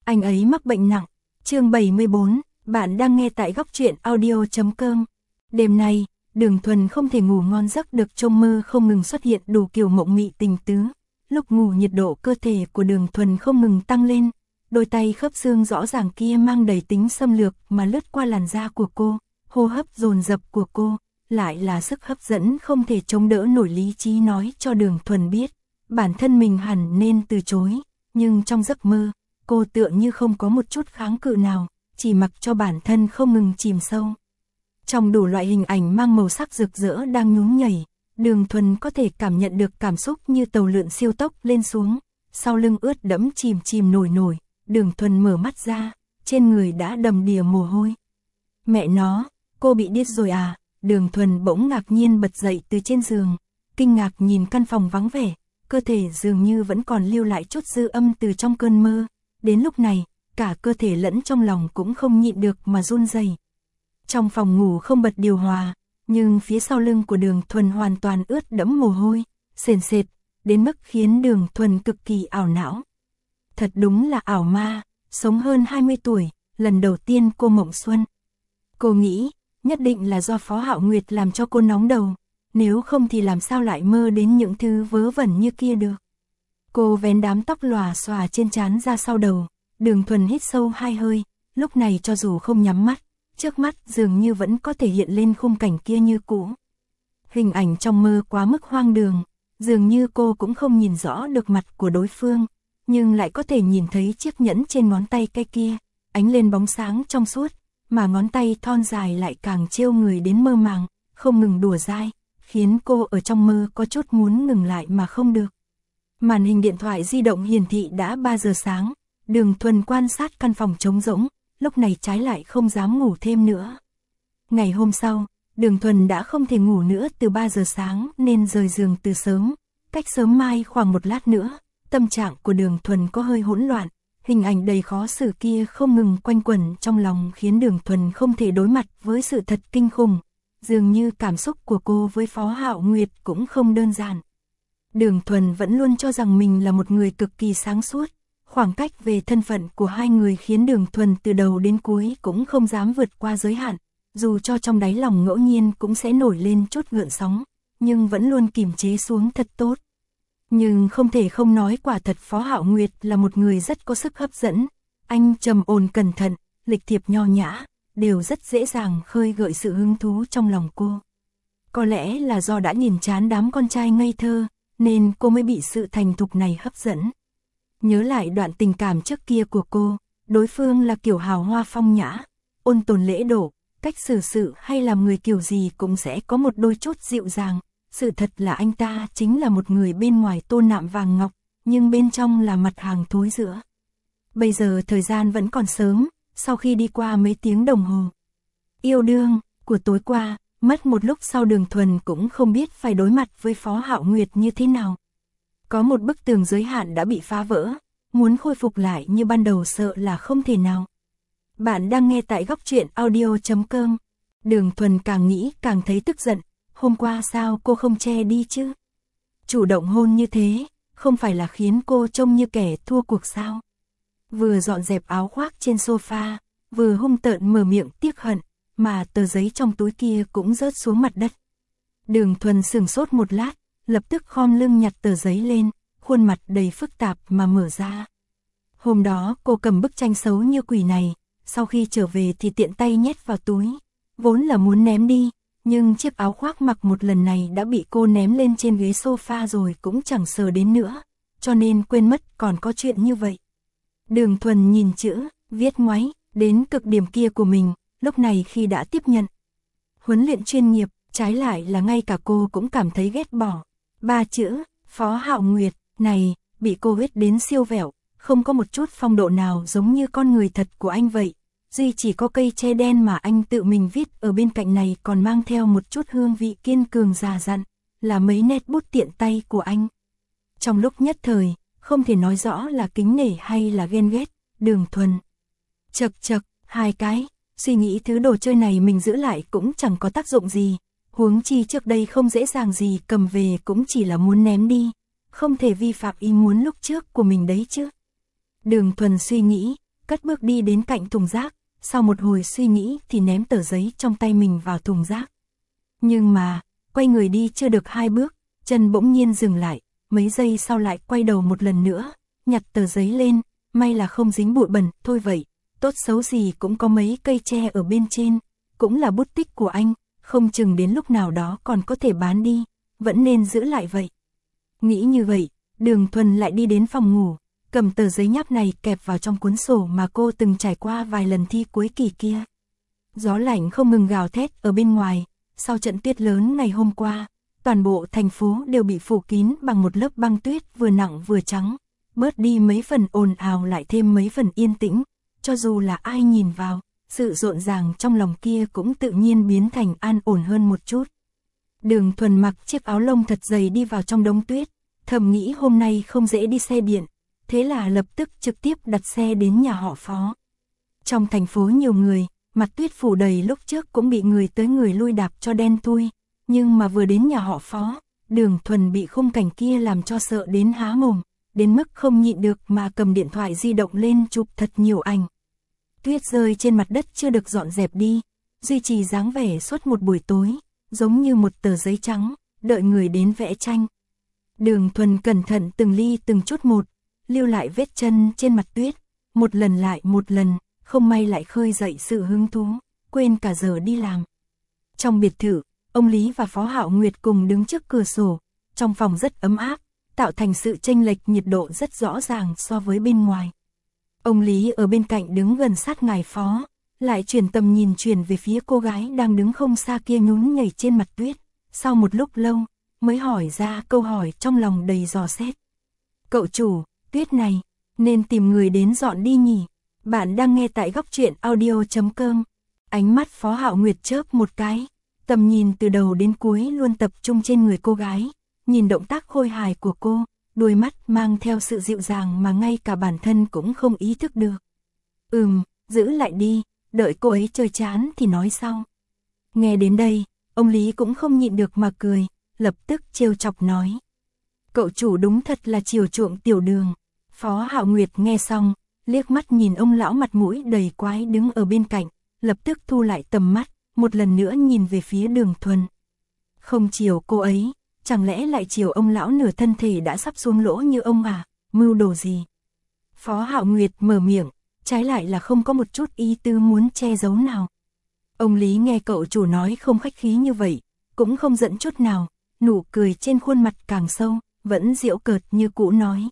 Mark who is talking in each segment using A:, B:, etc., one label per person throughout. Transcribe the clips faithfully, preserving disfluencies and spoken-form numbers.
A: anh ấy mắc bệnh nặng. Chương bảy mươi bốn, bạn đang nghe tại góc truyện audio chấm com. Đêm nay, Đường Thuần không thể ngủ ngon giấc được, trong mơ không ngừng xuất hiện đủ kiểu mộng mị tình tứ. Lúc ngủ nhiệt độ cơ thể của Đường Thuần không ngừng tăng lên, đôi tay khớp xương rõ ràng kia mang đầy tính xâm lược mà lướt qua làn da của cô, hô hấp dồn dập của cô, lại là sức hấp dẫn không thể chống đỡ nổi. Lý trí nói cho Đường Thuần biết, bản thân mình hẳn nên từ chối, nhưng trong giấc mơ, cô tựa như không có một chút kháng cự nào, chỉ mặc cho bản thân không ngừng chìm sâu. Trong đủ loại hình ảnh mang màu sắc rực rỡ đang nhún nhảy, Đường Thuần có thể cảm nhận được cảm xúc như tàu lượn siêu tốc lên xuống, sau lưng ướt đẫm chìm chìm nổi nổi, Đường Thuần mở mắt ra, trên người đã đầm đìa mồ hôi. Mẹ nó, cô bị điếc rồi à? Đường Thuần bỗng ngạc nhiên bật dậy từ trên giường, kinh ngạc nhìn căn phòng vắng vẻ, cơ thể dường như vẫn còn lưu lại chút dư âm từ trong cơn mơ. Đến lúc này, cả cơ thể lẫn trong lòng cũng không nhịn được mà run rẩy. Trong phòng ngủ không bật điều hòa, nhưng phía sau lưng của Đường Thuần hoàn toàn ướt đẫm mồ hôi, sền sệt, đến mức khiến Đường Thuần cực kỳ ảo não. Thật đúng là ảo ma, sống hơn hai mươi tuổi, lần đầu tiên cô mộng xuân. Cô nghĩ, nhất định là do Phó Hạo Nguyệt làm cho cô nóng đầu, nếu không thì làm sao lại mơ đến những thứ vớ vẩn như kia được. Cô vén đám tóc lòa xòa trên trán ra sau đầu, Đường Thuần hít sâu hai hơi, lúc này cho dù không nhắm mắt, trước mắt dường như vẫn có thể hiện lên khung cảnh kia như cũ. Hình ảnh trong mơ quá mức hoang đường, dường như cô cũng không nhìn rõ được mặt của đối phương, nhưng lại có thể nhìn thấy chiếc nhẫn trên ngón tay cái kia, ánh lên bóng sáng trong suốt, mà ngón tay thon dài lại càng trêu người đến mơ màng, không ngừng đùa dai, khiến cô ở trong mơ có chút muốn ngừng lại mà không được. Màn hình điện thoại di động hiển thị đã ba giờ sáng, Đường Thuần quan sát căn phòng trống rỗng, lúc này trái lại không dám ngủ thêm nữa. Ngày hôm sau, Đường Thuần đã không thể ngủ nữa từ ba giờ sáng nên rời giường từ sớm, cách sớm mai khoảng một lát nữa. Tâm trạng của Đường Thuần có hơi hỗn loạn, hình ảnh đầy khó xử kia không ngừng quanh quẩn trong lòng khiến Đường Thuần không thể đối mặt với sự thật kinh khủng, dường như cảm xúc của cô với Phó Hạo Nguyệt cũng không đơn giản. Đường Thuần vẫn luôn cho rằng mình là một người cực kỳ sáng suốt, khoảng cách về thân phận của hai người khiến Đường Thuần từ đầu đến cuối cũng không dám vượt qua giới hạn, dù cho trong đáy lòng ngẫu nhiên cũng sẽ nổi lên chút gợn sóng, nhưng vẫn luôn kìm chế xuống thật tốt. Nhưng không thể không nói, quả thật Phó Hạo Nguyệt là một người rất có sức hấp dẫn, anh trầm ổn cẩn thận, lịch thiệp nho nhã, đều rất dễ dàng khơi gợi sự hứng thú trong lòng cô. Có lẽ là do đã nhìn chán đám con trai ngây thơ, nên cô mới bị sự thành thục này hấp dẫn. Nhớ lại đoạn tình cảm trước kia của cô, đối phương là kiểu hào hoa phong nhã, ôn tồn lễ độ, cách xử sự hay làm người kiểu gì cũng sẽ có một đôi chút dịu dàng. Sự thật là anh ta chính là một người bên ngoài tôn nạm vàng ngọc, nhưng bên trong là mặt hàng thối rữa. Bây giờ thời gian vẫn còn sớm, sau khi đi qua mấy tiếng đồng hồ yêu đương của tối qua, mất một lúc sau Đường Thuần cũng không biết phải đối mặt với Phó Hạo Nguyệt như thế nào. Có một bức tường giới hạn đã bị phá vỡ, muốn khôi phục lại như ban đầu sợ là không thể nào. Bạn đang nghe tại góc truyện audio chấm com. Đường Thuần càng nghĩ càng thấy tức giận. Hôm qua sao cô không che đi chứ? Chủ động hôn như thế, không phải là khiến cô trông như kẻ thua cuộc sao? Vừa dọn dẹp áo khoác trên sofa, vừa hung tợn mở miệng tiếc hận, mà tờ giấy trong túi kia cũng rớt xuống mặt đất. Đường Thuần sửng sốt một lát, lập tức khom lưng nhặt tờ giấy lên, khuôn mặt đầy phức tạp mà mở ra. Hôm đó cô cầm bức tranh xấu như quỷ này, sau khi trở về thì tiện tay nhét vào túi, vốn là muốn ném đi. Nhưng chiếc áo khoác mặc một lần này đã bị cô ném lên trên ghế sofa rồi cũng chẳng sờ đến nữa, cho nên quên mất còn có chuyện như vậy. Đường Thuần nhìn chữ, viết ngoáy, đến cực điểm kia của mình, lúc này khi đã tiếp nhận huấn luyện chuyên nghiệp, trái lại là ngay cả cô cũng cảm thấy ghét bỏ. Ba chữ, Phó Hạo Nguyệt, này, bị cô viết đến siêu vẹo, không có một chút phong độ nào giống như con người thật của anh vậy. Duy chỉ có cây tre đen mà anh tự mình viết ở bên cạnh này còn mang theo một chút hương vị kiên cường già dặn, là mấy nét bút tiện tay của anh. Trong lúc nhất thời, không thể nói rõ là kính nể hay là ghen ghét, Đường Thuần chật chật, hai cái, suy nghĩ thứ đồ chơi này mình giữ lại cũng chẳng có tác dụng gì, huống chi trước đây không dễ dàng gì cầm về cũng chỉ là muốn ném đi, không thể vi phạm ý muốn lúc trước của mình đấy chứ. Đường Thuần suy nghĩ, cất bước đi đến cạnh thùng rác, sau một hồi suy nghĩ thì ném tờ giấy trong tay mình vào thùng rác. Nhưng mà, quay người đi chưa được hai bước, chân bỗng nhiên dừng lại, mấy giây sau lại quay đầu một lần nữa, nhặt tờ giấy lên, may là không dính bụi bẩn, thôi vậy, tốt xấu gì cũng có mấy cây tre ở bên trên, cũng là bút tích của anh, không chừng đến lúc nào đó còn có thể bán đi, vẫn nên giữ lại vậy. Nghĩ như vậy, Đường Thuần lại đi đến phòng ngủ, cầm tờ giấy nháp này kẹp vào trong cuốn sổ mà cô từng trải qua vài lần thi cuối kỳ kia. Gió lạnh không ngừng gào thét ở bên ngoài, sau trận tuyết lớn ngày hôm qua, toàn bộ thành phố đều bị phủ kín bằng một lớp băng tuyết vừa nặng vừa trắng, bớt đi mấy phần ồn ào lại thêm mấy phần yên tĩnh, cho dù là ai nhìn vào, sự rộn ràng trong lòng kia cũng tự nhiên biến thành an ổn hơn một chút. Đường Thuần mặc chiếc áo lông thật dày đi vào trong đống tuyết, thầm nghĩ hôm nay không dễ đi xe điện, thế là lập tức trực tiếp đặt xe đến nhà họ Phó. Trong thành phố nhiều người, mặt tuyết phủ đầy lúc trước cũng bị người tới người lui đạp cho đen thui, nhưng mà vừa đến nhà họ Phó, Đường Thuần bị khung cảnh kia làm cho sợ đến há mồm, đến mức không nhịn được mà cầm điện thoại di động lên chụp thật nhiều ảnh. Tuyết rơi trên mặt đất chưa được dọn dẹp đi, duy trì dáng vẻ suốt một buổi tối, giống như một tờ giấy trắng, đợi người đến vẽ tranh. Đường Thuần cẩn thận từng ly từng chút một, lưu lại vết chân trên mặt tuyết, một lần lại một lần, không may lại khơi dậy sự hứng thú, quên cả giờ đi làm. Trong biệt thự, ông Lý và Phó Hạo Nguyệt cùng đứng trước cửa sổ, trong phòng rất ấm áp, tạo thành sự chênh lệch nhiệt độ rất rõ ràng so với bên ngoài. Ông Lý ở bên cạnh đứng gần sát ngài Phó, lại chuyển tầm nhìn chuyển về phía cô gái đang đứng không xa kia nhún nhảy trên mặt tuyết, sau một lúc lâu, mới hỏi ra câu hỏi trong lòng đầy dò xét. Cậu chủ, tuyết này, nên tìm người đến dọn đi nhỉ? Bạn đang nghe tại góc truyện audio chấm com. Ánh mắt Phó Hạo Nguyệt chớp một cái, tầm nhìn từ đầu đến cuối luôn tập trung trên người cô gái, nhìn động tác khôi hài của cô, đôi mắt mang theo sự dịu dàng mà ngay cả bản thân cũng không ý thức được. Ừm, giữ lại đi, đợi cô ấy chơi chán thì nói sau. Nghe đến đây, ông Lý cũng không nhịn được mà cười, lập tức trêu chọc nói. Cậu chủ đúng thật là chiều chuộng tiểu Đường. Phó Hạo Nguyệt nghe xong, liếc mắt nhìn ông lão mặt mũi đầy quái đứng ở bên cạnh, lập tức thu lại tầm mắt, một lần nữa nhìn về phía Đường Thuần. Không chiều cô ấy, chẳng lẽ lại chiều ông lão nửa thân thể đã sắp xuống lỗ như ông à, mưu đồ gì? Phó Hạo Nguyệt mở miệng, trái lại là không có một chút ý tư muốn che giấu nào. Ông Lý nghe cậu chủ nói không khách khí như vậy, cũng không giận chút nào, nụ cười trên khuôn mặt càng sâu, vẫn giễu cợt như cũ nói.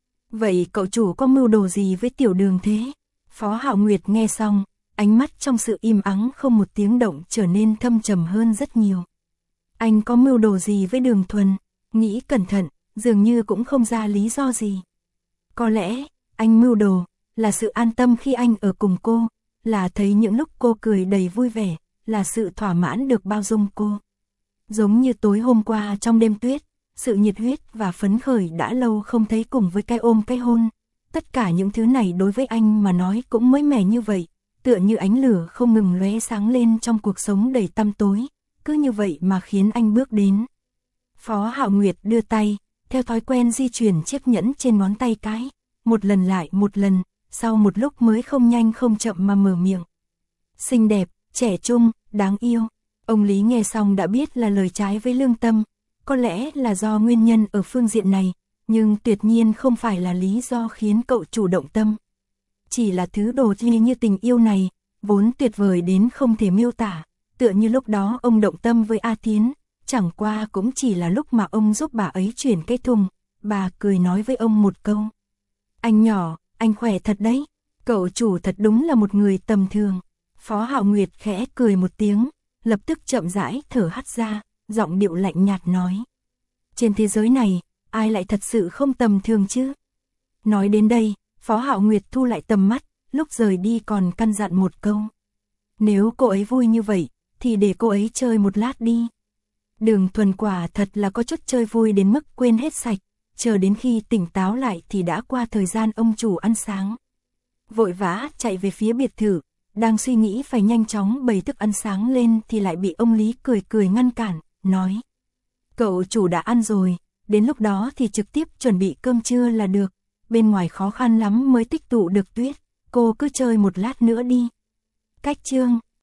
A: Vậy cậu chủ có mưu đồ gì với tiểu Đường thế? Phó Hạo Nguyệt nghe xong, ánh mắt trong sự im ắng không một tiếng động trở nên thâm trầm hơn rất nhiều. Anh có mưu đồ gì với Đường Thuần? Nghĩ cẩn thận, dường như cũng không ra lý do gì. Có lẽ, anh mưu đồ, là sự an tâm khi anh ở cùng cô, là thấy những lúc cô cười đầy vui vẻ, là sự thỏa mãn được bao dung cô. Giống như tối hôm qua trong đêm tuyết, sự nhiệt huyết và phấn khởi đã lâu không thấy cùng với cái ôm cái hôn. Tất cả những thứ này đối với anh mà nói cũng mới mẻ như vậy, tựa như ánh lửa không ngừng lóe sáng lên trong cuộc sống đầy tăm tối, cứ như vậy mà khiến anh bước đến. Phó Hạo Nguyệt đưa tay, theo thói quen di chuyển chiếc nhẫn trên ngón tay cái, một lần lại một lần, sau một lúc mới không nhanh không chậm mà mở miệng. Xinh đẹp, trẻ trung, đáng yêu. Ông Lý nghe xong đã biết là lời trái với lương tâm, có lẽ là do nguyên nhân ở phương diện này, nhưng tuyệt nhiên không phải là lý do khiến cậu chủ động tâm. Chỉ là thứ đồ như như tình yêu này, vốn tuyệt vời đến không thể miêu tả, tựa như lúc đó ông động tâm với A Tiến, chẳng qua cũng chỉ là lúc mà ông giúp bà ấy chuyển cái thùng, bà cười nói với ông một câu. Anh nhỏ, anh khỏe thật đấy, cậu chủ thật đúng là một người tầm thường. Phó Hạo Nguyệt khẽ cười một tiếng, lập tức chậm rãi thở hắt ra, giọng điệu lạnh nhạt nói. Trên thế giới này, ai lại thật sự không tầm thường chứ? Nói đến đây, Phó Hạo Nguyệt thu lại tầm mắt, lúc rời đi còn căn dặn một câu. Nếu cô ấy vui như vậy, thì để cô ấy chơi một lát đi. Đường Thuần quả thật là có chút chơi vui đến mức quên hết sạch, chờ đến khi tỉnh táo lại thì đã qua thời gian ông chủ ăn sáng. Vội vã chạy về phía biệt thự, đang suy nghĩ phải nhanh chóng bày thức ăn sáng lên thì lại bị ông Lý cười cười ngăn cản, nói. Cậu chủ đã ăn rồi, đến lúc đó thì trực tiếp chuẩn bị cơm trưa là được, bên ngoài khó khăn lắm mới tích tụ được tuyết, Cô cứ chơi một lát nữa đi. Cách chương